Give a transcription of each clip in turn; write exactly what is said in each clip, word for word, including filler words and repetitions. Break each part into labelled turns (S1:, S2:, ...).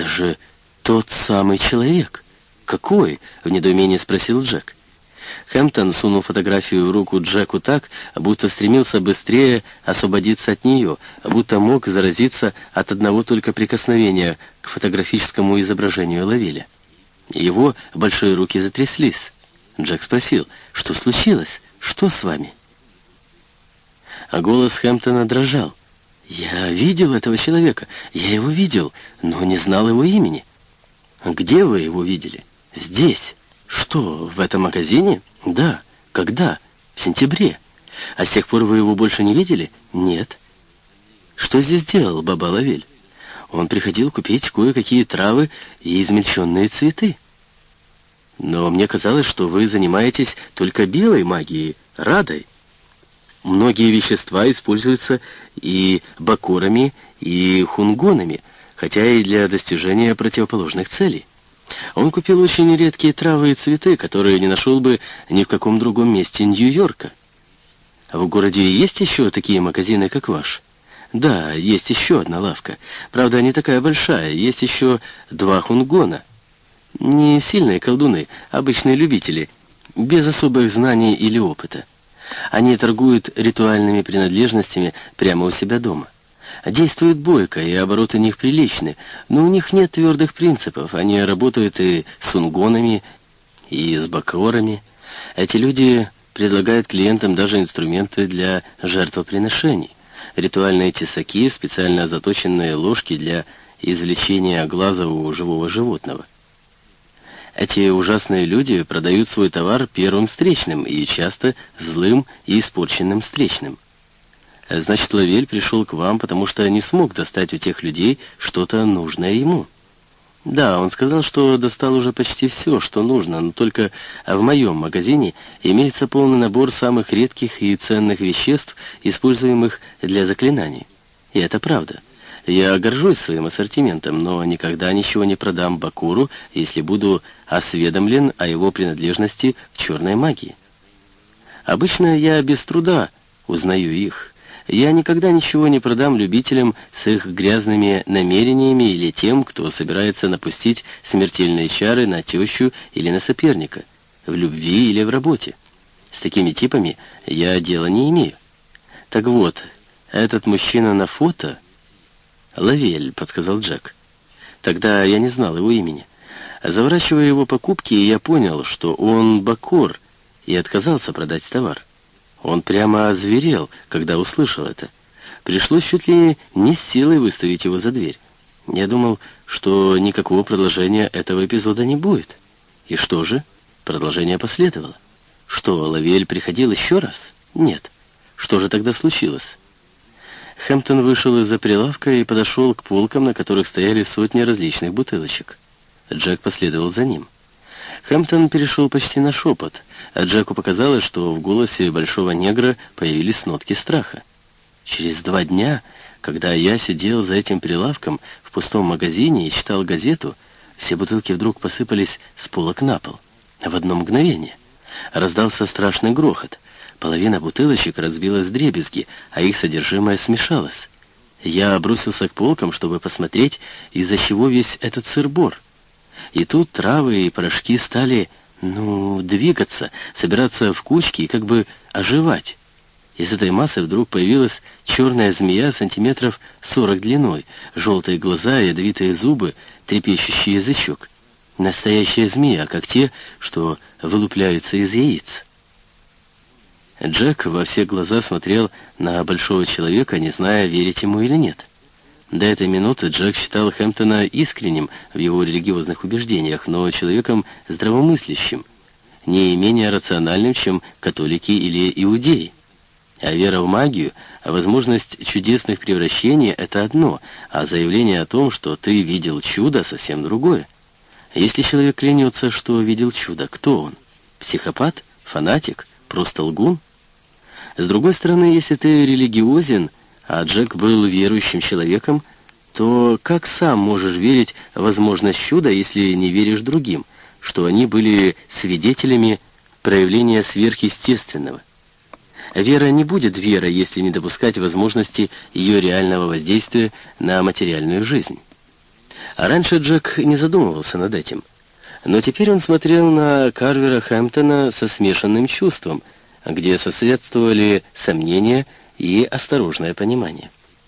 S1: «Это же тот самый человек!» «Какой?» — в недоумении спросил Джек. Хэмптон сунул фотографию в руку Джеку так, будто стремился быстрее освободиться от нее, будто мог заразиться от одного только прикосновения к фотографическому изображению Лавеля. Его большие руки затряслись. Джек спросил: «Что случилось? Что с вами?» А голос Хэмптона дрожал. «Я видел этого человека, я его видел, но не знал его имени». «Где вы его видели?» «Здесь». «Что, в этом магазине?» «Да». «Когда?» «В сентябре». «А с тех пор вы его больше не видели?» «Нет». «Что здесь делал Баба Лавель?» «Он приходил купить кое-какие травы и измельченные цветы». «Но мне казалось, что вы занимаетесь только белой магией, радой. Многие вещества используются и бакорами, и хунгонами, хотя и для достижения противоположных целей. Он купил очень редкие травы и цветы, которые не нашел бы ни в каком другом месте Нью-Йорка. А в городе есть еще такие магазины, как ваш?» «Да, есть еще одна лавка. Правда, не такая большая. Есть еще два хунгона. Не сильные колдуны, обычные любители, без особых знаний или опыта. Они торгуют ритуальными принадлежностями прямо у себя дома. Действуют бойко, и обороты у них приличны, но у них нет твердых принципов. Они работают и с унгонами, и с бакорами. Эти люди предлагают клиентам даже инструменты для жертвоприношений. Ритуальные тесаки, специально заточенные ложки для извлечения глаза у живого животного. Эти ужасные люди продают свой товар первым встречным, и часто злым и испорченным встречным. Значит, Лавель пришел к вам, потому что не смог достать у тех людей что-то нужное ему. Да, он сказал, что достал уже почти все, что нужно, но только в моем магазине имеется полный набор самых редких и ценных веществ, используемых для заклинаний. И это правда. Я горжусь своим ассортиментом, но никогда ничего не продам Бакуру, если буду осведомлен о его принадлежности к черной магии. Обычно я без труда узнаю их. Я никогда ничего не продам любителям с их грязными намерениями или тем, кто собирается напустить смертельные чары на тещу или на соперника, в любви или в работе. С такими типами я дела не имею. Так вот, этот мужчина на фото... «Лавель», — подсказал Джек. Тогда я не знал его имени. Заворачивая его покупки, я понял, что он бакор, и отказался продать товар. Он прямо озверел, когда услышал это. Пришлось чуть ли не с силой выставить его за дверь. Я думал, что никакого продолжения этого эпизода не будет. И что же? Продолжение последовало. Что, Лавель приходил еще раз? Нет. Что же тогда случилось? Хэмптон вышел из-за прилавка и подошел к полкам, на которых стояли сотни различных бутылочек. Джек последовал за ним. Хэмптон перешел почти на шепот, а Джеку показалось, что в голосе большого негра появились нотки страха. Через два дня, когда я сидел за этим прилавком в пустом магазине и читал газету, все бутылки вдруг посыпались с полок на пол. В одно мгновение раздался страшный грохот. Половина бутылочек разбилась вдребезги, а их содержимое смешалось. Я бросился к полкам, чтобы посмотреть, из-за чего весь этот сыр-бор. И тут травы и порошки стали, ну, двигаться, собираться в кучки и как бы оживать. Из этой массы вдруг появилась черная змея сантиметров сорок длиной, желтые глаза, ядовитые зубы, трепещущий язычок. Настоящая змея, как те, что вылупляются из яиц. Джек во все глаза смотрел на большого человека, не зная, верить ему или нет. До этой минуты Джек считал Хэмптона искренним в его религиозных убеждениях, но человеком здравомыслящим, не менее рациональным, чем католики или иудеи. А вера в магию, а возможность чудесных превращений — это одно, а заявление о том, что ты видел чудо, совсем другое. Если человек клянется, что видел чудо, кто он? Психопат? Фанатик? Просто лгун? С другой стороны, если ты религиозен, а Джек был верующим человеком, то как сам можешь верить в возможность чуда, если не веришь другим, что они были свидетелями проявления сверхъестественного? Вера не будет верой, если не допускать возможности ее реального воздействия на материальную жизнь. А раньше Джек не задумывался над этим. Но теперь он смотрел на Карвера Хэмптона со смешанным чувством, где соседствовали сомнения и осторожное понимание.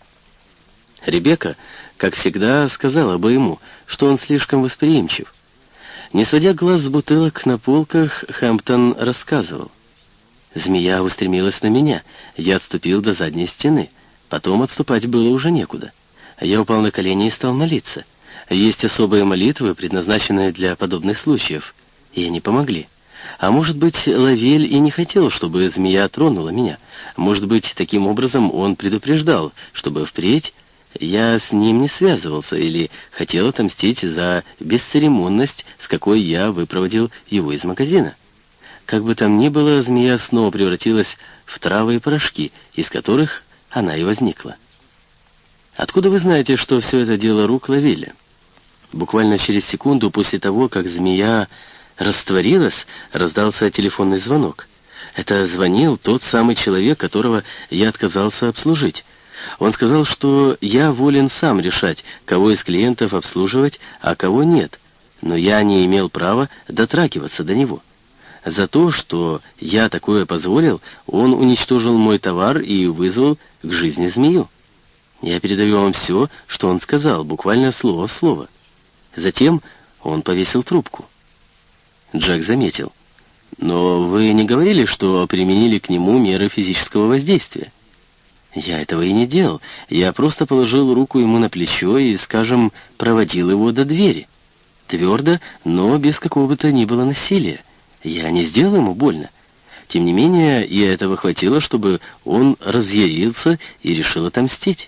S1: Ребекка, как всегда, сказала бы ему, что он слишком восприимчив. Не сводя глаз с бутылок на полках, Хэмптон рассказывал. «Змея устремилась на меня, я отступил до задней стены. Потом отступать было уже некуда. Я упал на колени и стал молиться. Есть особые молитвы, предназначенные для подобных случаев, и они помогли. А может быть, Лавель и не хотел, чтобы змея тронула меня. Может быть, таким образом он предупреждал, чтобы впредь я с ним не связывался или хотел отомстить за бесцеремонность, с какой я выпроводил его из магазина. Как бы там ни было, змея снова превратилась в травы и порошки, из которых она и возникла. Откуда вы знаете, что все это дело рук Лавеля? Буквально через секунду после того, как змея растворилась, раздался телефонный звонок. Это звонил тот самый человек, которого я отказался обслужить. Он сказал, что я волен сам решать, кого из клиентов обслуживать, а кого нет, но я не имел права дотрагиваться до него. За то, что я такое позволил, он уничтожил мой товар и вызвал к жизни змею. Я передаю вам все, что он сказал, буквально слово в слово. Затем он повесил трубку. Джек заметил. «Но вы не говорили, что применили к нему меры физического воздействия?» «Я этого и не делал. Я просто положил руку ему на плечо и, скажем, проводил его до двери. Твердо, но без какого бы то ни было насилия. Я не сделал ему больно. Тем не менее, и этого хватило, чтобы он разъярился и решил отомстить».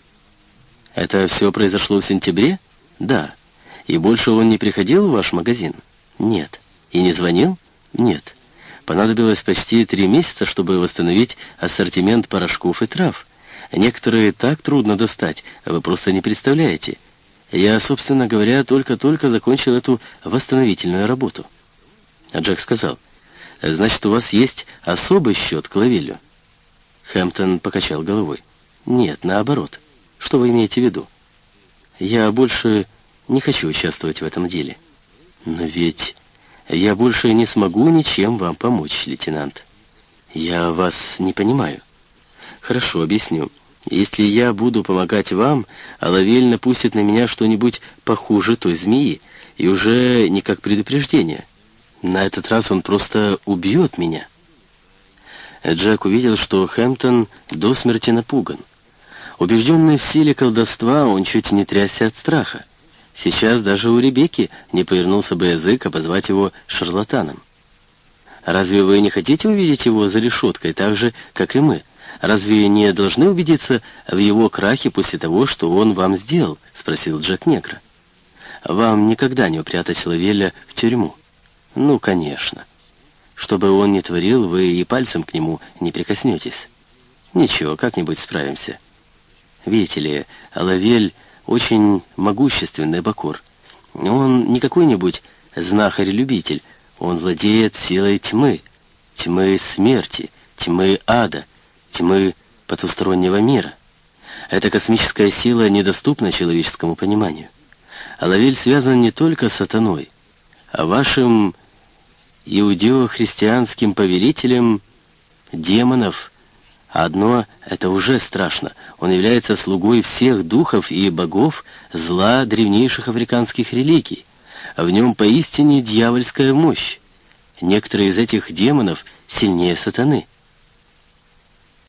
S1: «Это все произошло в сентябре?» «Да. И больше он не приходил в ваш магазин?» «Нет». «И не звонил?» «Нет». Понадобилось почти три месяца, чтобы восстановить ассортимент порошков и трав. Некоторые так трудно достать, вы просто не представляете. Я, собственно говоря, только-только закончил эту восстановительную работу. А Джек сказал: «Значит, у вас есть особый счет к Лавелю?» Хэмптон покачал головой. «Нет, наоборот. Что вы имеете в виду?» «Я больше не хочу участвовать в этом деле». «Но ведь я больше не смогу ничем вам помочь, лейтенант». «Я вас не понимаю». «Хорошо, объясню. Если я буду помогать вам, а Лавель напустит на меня что-нибудь похуже той змеи, и уже не как предупреждение. На этот раз он просто убьет меня». Джек увидел, что Хэмптон до смерти напуган. Убежденный в силе колдовства, он чуть не трясся от страха. Сейчас даже у Ребекки не повернулся бы язык обозвать его шарлатаном. «Разве вы не хотите увидеть его за решеткой так же, как и мы? Разве не должны убедиться в его крахе после того, что он вам сделал?» — спросил Джек негра. «Вам никогда не упрятать Лавеля в тюрьму?» «Ну, конечно. Что бы он ни творил, вы и пальцем к нему не прикоснетесь. Ничего, как-нибудь справимся. Видите ли, Лавель очень могущественный бакур. Он не какой-нибудь знахарь-любитель, он владеет силой тьмы, тьмы смерти, тьмы ада, тьмы потустороннего мира. Эта космическая сила недоступна человеческому пониманию. А Лавель связан не только с сатаной, а вашим иудео-христианским повелителем демонов. Одно это уже страшно. Он является слугой всех духов и богов зла древнейших африканских религий. В нем поистине дьявольская мощь. Некоторые из этих демонов сильнее сатаны.